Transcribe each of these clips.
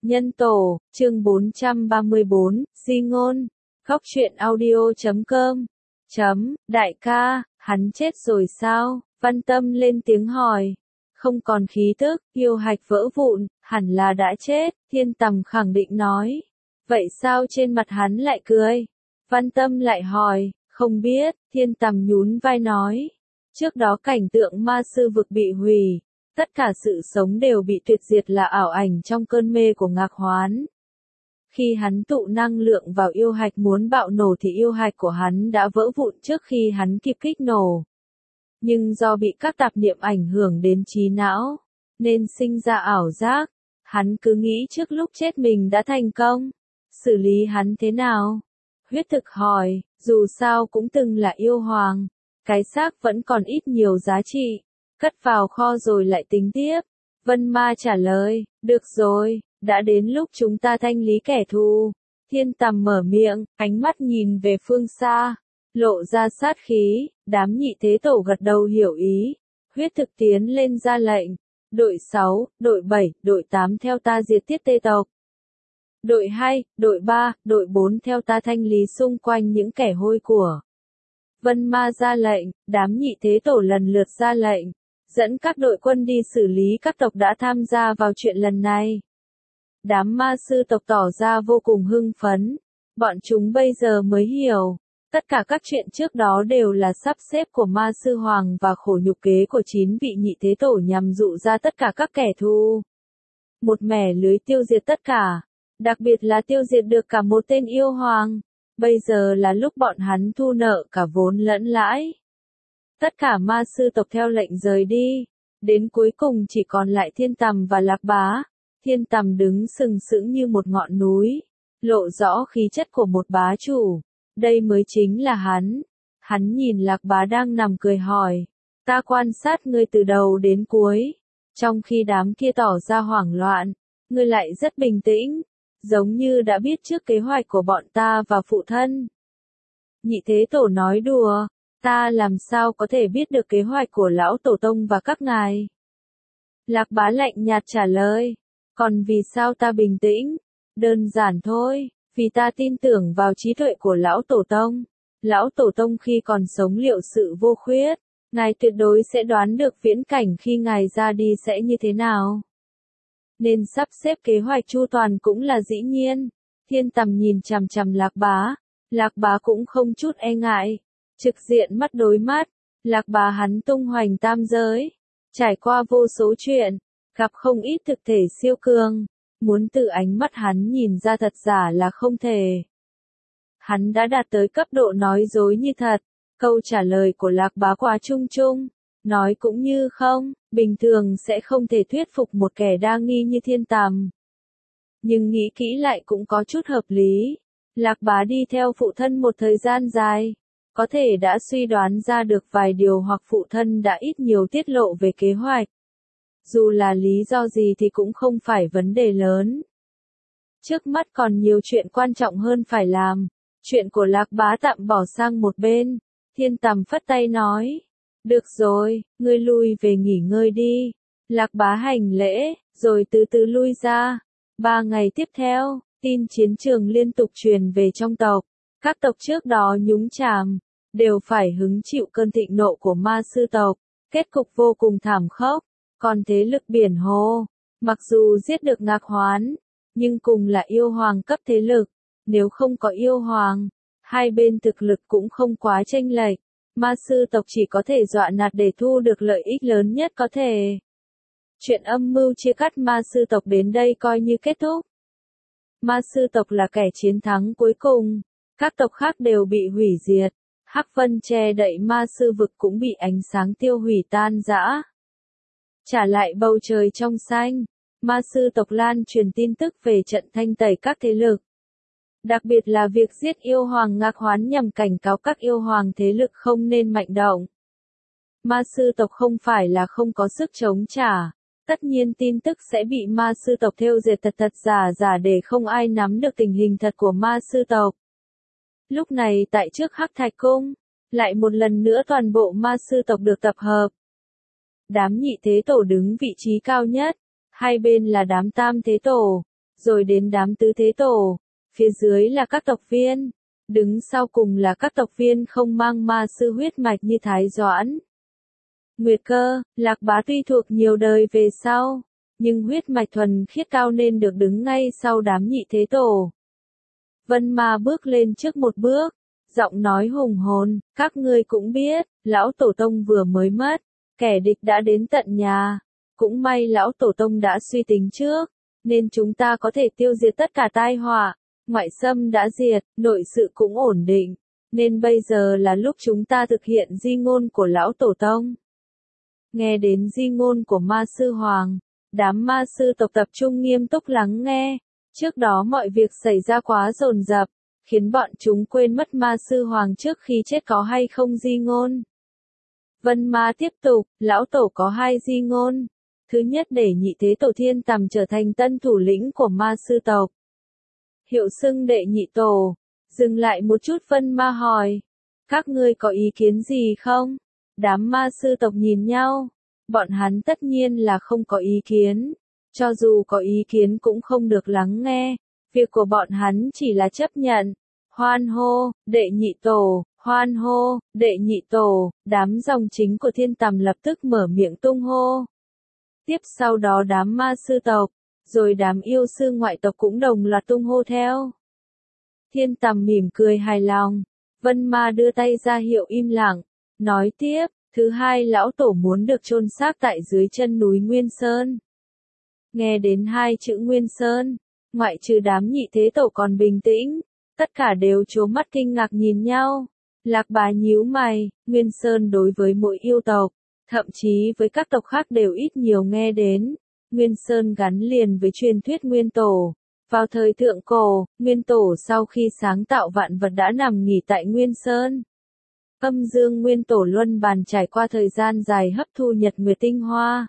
Nhân tổ, chương 434, di ngôn. Góc truyện audio.com. Đại ca, hắn chết rồi sao? Văn Tâm lên tiếng hỏi. Không còn khí tức, yêu hạch vỡ vụn, hẳn là đã chết, Thiên Tầm khẳng định nói. Vậy sao trên mặt hắn lại cười? Văn Tâm lại hỏi, không biết, Thiên Tầm nhún vai nói. Trước đó cảnh tượng ma sư vực bị hủy, tất cả sự sống đều bị tuyệt diệt là ảo ảnh trong cơn mê của Ngạc Hoán. Khi hắn tụ năng lượng vào yêu hạch muốn bạo nổ thì yêu hạch của hắn đã vỡ vụn trước khi hắn kịp kích nổ. Nhưng do bị các tạp niệm ảnh hưởng đến trí não, nên sinh ra ảo giác. Hắn cứ nghĩ trước lúc chết mình đã thành công. Xử lý hắn thế nào? Huyết Thực hỏi, dù sao cũng từng là yêu hoàng. Cái xác vẫn còn ít nhiều giá trị. Cất vào kho rồi lại tính tiếp. Vân Ma trả lời, được rồi, đã đến lúc chúng ta thanh lý kẻ thù. Thiên Tầm mở miệng, ánh mắt nhìn về phương xa, lộ ra sát khí, đám nhị thế tổ gật đầu hiểu ý. Huyết Thực tiến lên ra lệnh, đội 6, đội 7, đội 8 theo ta diệt tiết tê tộc. Đội 2, đội 3, đội 4 theo ta thanh lý xung quanh những kẻ hôi của. Vân Ma ra lệnh, đám nhị thế tổ lần lượt ra lệnh, dẫn các đội quân đi xử lý các tộc đã tham gia vào chuyện lần này. Đám ma sư tộc tỏ ra vô cùng hưng phấn, bọn chúng bây giờ mới hiểu, tất cả các chuyện trước đó đều là sắp xếp của ma sư hoàng và khổ nhục kế của 9 vị nhị thế tổ nhằm dụ ra tất cả các kẻ thù. Một mẻ lưới tiêu diệt tất cả, đặc biệt là tiêu diệt được cả một tên yêu hoàng. Bây giờ là lúc bọn hắn thu nợ cả vốn lẫn lãi. Tất cả ma sư tộc theo lệnh rời đi, đến cuối cùng chỉ còn lại Thiên Tầm và Lạc Bá. Thiên Tầm đứng sừng sững như một ngọn núi, lộ rõ khí chất của một bá chủ. Đây mới chính là hắn. Hắn nhìn Lạc Bá đang nằm cười hỏi, ta quan sát ngươi từ đầu đến cuối. Trong khi đám kia tỏ ra hoảng loạn, ngươi lại rất bình tĩnh, giống như đã biết trước kế hoạch của bọn ta và phụ thân. Nhị thế tổ nói đùa, ta làm sao có thể biết được kế hoạch của lão tổ tông và các ngài? Lạc Bá lạnh nhạt trả lời, còn vì sao ta bình tĩnh? Đơn giản thôi, vì ta tin tưởng vào trí tuệ của lão tổ tông. Lão tổ tông khi còn sống liệu sự vô khuyết, ngài tuyệt đối sẽ đoán được viễn cảnh khi ngài ra đi sẽ như thế nào. Nên sắp xếp kế hoạch chu toàn cũng là dĩ nhiên. Thiên Tầm nhìn chằm chằm Lạc Bá cũng không chút e ngại, trực diện mắt đối mắt. Lạc Bá hắn tung hoành tam giới, trải qua vô số chuyện, gặp không ít thực thể siêu cường, muốn từ ánh mắt hắn nhìn ra thật giả là không thể. Hắn đã đạt tới cấp độ nói dối như thật. Câu trả lời của Lạc Bá quá chung chung, nói cũng như không, bình thường sẽ không thể thuyết phục một kẻ đa nghi như Thiên Tầm. Nhưng nghĩ kỹ lại cũng có chút hợp lý. Lạc Bá đi theo phụ thân một thời gian dài, có thể đã suy đoán ra được vài điều hoặc phụ thân đã ít nhiều tiết lộ về kế hoạch. Dù là lý do gì thì cũng không phải vấn đề lớn. Trước mắt còn nhiều chuyện quan trọng hơn phải làm. Chuyện của Lạc Bá tạm bỏ sang một bên. Thiên Tầm phất tay nói, được rồi, ngươi lui về nghỉ ngơi đi. Lạc Bá hành lễ, rồi từ từ lui ra. 3 ngày tiếp theo, tin chiến trường liên tục truyền về trong tộc. Các tộc trước đó nhúng chàm, đều phải hứng chịu cơn thịnh nộ của ma sư tộc. Kết cục vô cùng thảm khốc. Còn thế lực biển hồ, mặc dù giết được Ngạc Hoán, nhưng cùng là yêu hoàng cấp thế lực. Nếu không có yêu hoàng, hai bên thực lực cũng không quá chênh lệch. Ma sư tộc chỉ có thể dọa nạt để thu được lợi ích lớn nhất có thể. Chuyện âm mưu chia cắt ma sư tộc đến đây coi như kết thúc. Ma sư tộc là kẻ chiến thắng cuối cùng, các tộc khác đều bị hủy diệt. Hắc Vân che đậy ma sư vực cũng bị ánh sáng tiêu hủy tan rã. Trả lại bầu trời trong xanh, ma sư tộc lan truyền tin tức về trận thanh tẩy các thế lực. Đặc biệt là việc giết yêu hoàng Ngạc Hoán nhằm cảnh cáo các yêu hoàng thế lực không nên mạnh động. Ma sư tộc không phải là không có sức chống trả. Tất nhiên tin tức sẽ bị ma sư tộc thêu dệt thật giả để không ai nắm được tình hình thật của ma sư tộc. Lúc này tại trước Hắc Thạch Cung, lại một lần nữa toàn bộ ma sư tộc được tập hợp. Đám nhị thế tổ đứng vị trí cao nhất, hai bên là đám tam thế tổ, rồi đến đám tứ thế tổ, phía dưới là các tộc viên, đứng sau cùng là các tộc viên không mang ma sư huyết mạch như Thái Doãn. Nguyệt Cơ, Lạc Bá tuy thuộc nhiều đời về sau, nhưng huyết mạch thuần khiết cao nên được đứng ngay sau đám nhị thế tổ. Vân Ma bước lên trước một bước, giọng nói hùng hồn, các ngươi cũng biết, lão tổ tông vừa mới mất, kẻ địch đã đến tận nhà, cũng may lão tổ tông đã suy tính trước, nên chúng ta có thể tiêu diệt tất cả tai họa, ngoại xâm đã diệt, nội sự cũng ổn định, nên bây giờ là lúc chúng ta thực hiện di ngôn của lão tổ tông. Nghe đến di ngôn của ma sư hoàng, đám ma sư tộc tập trung nghiêm túc lắng nghe, trước đó mọi việc xảy ra quá dồn dập, khiến bọn chúng quên mất ma sư hoàng trước khi chết có hay không di ngôn. Vân Ma tiếp tục, lão tổ có hai di ngôn. Thứ nhất để nhị thế tổ Thiên Tầm trở thành tân thủ lĩnh của ma sư tộc. Hiệu xưng đệ nhị tổ. Dừng lại một chút Vân Ma hỏi. Các ngươi có ý kiến gì không? Đám ma sư tộc nhìn nhau. Bọn hắn tất nhiên là không có ý kiến. Cho dù có ý kiến cũng không được lắng nghe. Việc của bọn hắn chỉ là chấp nhận. Hoan hô, đệ nhị tổ. Hoan hô, đệ nhị tổ. Đám dòng chính của Thiên Tầm lập tức mở miệng tung hô. Tiếp sau đó đám ma sư tộc, rồi đám yêu sư ngoại tộc cũng đồng loạt tung hô theo. Thiên Tầm mỉm cười hài lòng, Vân Ma đưa tay ra hiệu im lặng, nói tiếp, thứ hai lão tổ muốn được chôn xác tại dưới chân núi Nguyên Sơn. Nghe đến hai chữ Nguyên Sơn, ngoại trừ đám nhị thế tổ còn bình tĩnh, tất cả đều trố mắt kinh ngạc nhìn nhau. Lạc Bá nhíu mày, Nguyên Sơn đối với mỗi yêu tộc, thậm chí với các tộc khác đều ít nhiều nghe đến. Nguyên Sơn gắn liền với truyền thuyết Nguyên Tổ. Vào thời thượng cổ, Nguyên Tổ sau khi sáng tạo vạn vật đã nằm nghỉ tại Nguyên Sơn. Âm dương Nguyên Tổ luân bàn trải qua thời gian dài hấp thu nhật nguyệt tinh hoa.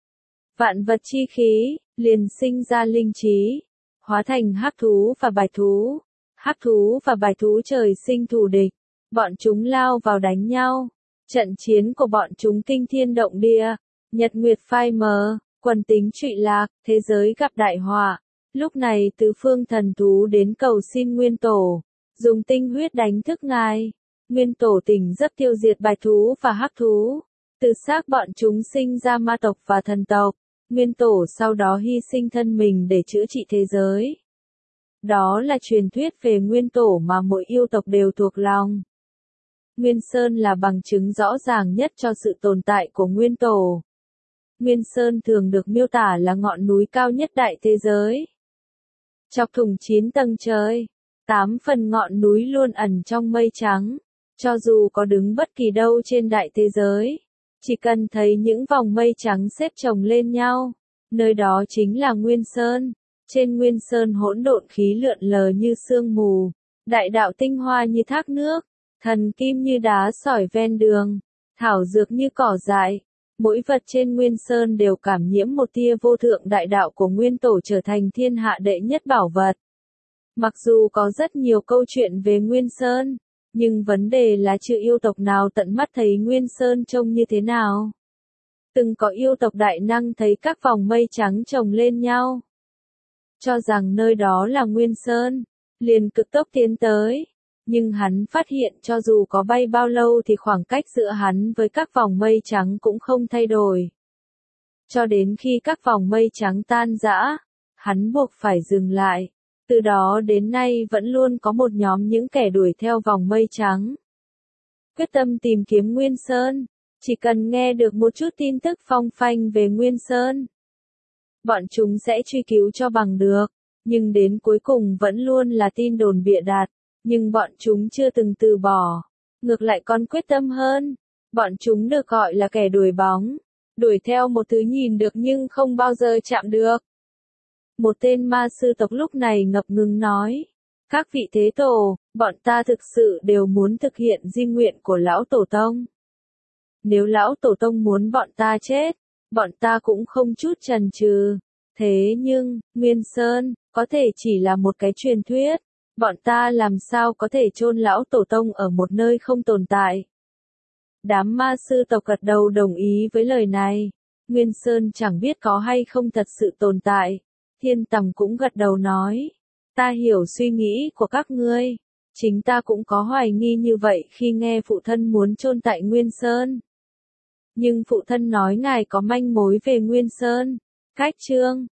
Vạn vật chi khí, liền sinh ra linh trí, hóa thành hắc thú và bạch thú. Hắc thú và bạch thú trời sinh thù địch, bọn chúng lao vào đánh nhau. Trận chiến của bọn chúng kinh thiên động địa, nhật nguyệt phai mờ, quần tính trụy lạc, thế giới gặp đại họa. Lúc này tứ phương thần thú đến cầu xin Nguyên Tổ, dùng tinh huyết đánh thức ngài. Nguyên Tổ tỉnh giấc tiêu diệt bạch thú và hắc thú. Từ xác bọn chúng sinh ra ma tộc và thần tộc. Nguyên Tổ sau đó hy sinh thân mình để chữa trị thế giới. Đó là truyền thuyết về Nguyên Tổ mà mỗi yêu tộc đều thuộc lòng. Nguyên Sơn là bằng chứng rõ ràng nhất cho sự tồn tại của Nguyên Tổ. Nguyên Sơn thường được miêu tả là ngọn núi cao nhất đại thế giới. Chọc thủng 9 tầng trời, 8 phần ngọn núi luôn ẩn trong mây trắng. Cho dù có đứng bất kỳ đâu trên đại thế giới, chỉ cần thấy những vòng mây trắng xếp chồng lên nhau, nơi đó chính là Nguyên Sơn. Trên Nguyên Sơn hỗn độn khí lượn lờ như sương mù, đại đạo tinh hoa như thác nước. Thần kim như đá sỏi ven đường, thảo dược như cỏ dại, mỗi vật trên Nguyên Sơn đều cảm nhiễm một tia vô thượng đại đạo của Nguyên Tổ trở thành thiên hạ đệ nhất bảo vật. Mặc dù có rất nhiều câu chuyện về Nguyên Sơn, nhưng vấn đề là chưa yêu tộc nào tận mắt thấy Nguyên Sơn trông như thế nào. Từng có yêu tộc đại năng thấy các vòng mây trắng chồng lên nhau, cho rằng nơi đó là Nguyên Sơn, liền cực tốc tiến tới. Nhưng hắn phát hiện cho dù có bay bao lâu thì khoảng cách giữa hắn với các vòng mây trắng cũng không thay đổi. Cho đến khi các vòng mây trắng tan rã, hắn buộc phải dừng lại. Từ đó đến nay vẫn luôn có một nhóm những kẻ đuổi theo vòng mây trắng. Quyết tâm tìm kiếm Nguyên Sơn, chỉ cần nghe được một chút tin tức phong phanh về Nguyên Sơn, bọn chúng sẽ truy cứu cho bằng được, nhưng đến cuối cùng vẫn luôn là tin đồn bịa đặt. Nhưng bọn chúng chưa từng từ bỏ, ngược lại còn quyết tâm hơn. Bọn chúng được gọi là kẻ đuổi bóng, đuổi theo một thứ nhìn được nhưng không bao giờ chạm được. Một tên ma sư tộc lúc này ngập ngừng nói, các vị thế tổ, bọn ta thực sự đều muốn thực hiện di nguyện của lão tổ tông. Nếu lão tổ tông muốn bọn ta chết, bọn ta cũng không chút chần chừ. Thế nhưng, Nguyên Sơn, có thể chỉ là một cái truyền thuyết. Bọn ta làm sao có thể chôn lão tổ tông ở một nơi không tồn tại. Đám ma sư tộc gật đầu đồng ý với lời này. Nguyên Sơn chẳng biết có hay không thật sự tồn tại. Thiên Tầm cũng gật đầu nói, ta hiểu suy nghĩ của các ngươi. Chính ta cũng có hoài nghi như vậy khi nghe phụ thân muốn chôn tại Nguyên Sơn. Nhưng phụ thân nói ngài có manh mối về Nguyên Sơn. Cách chương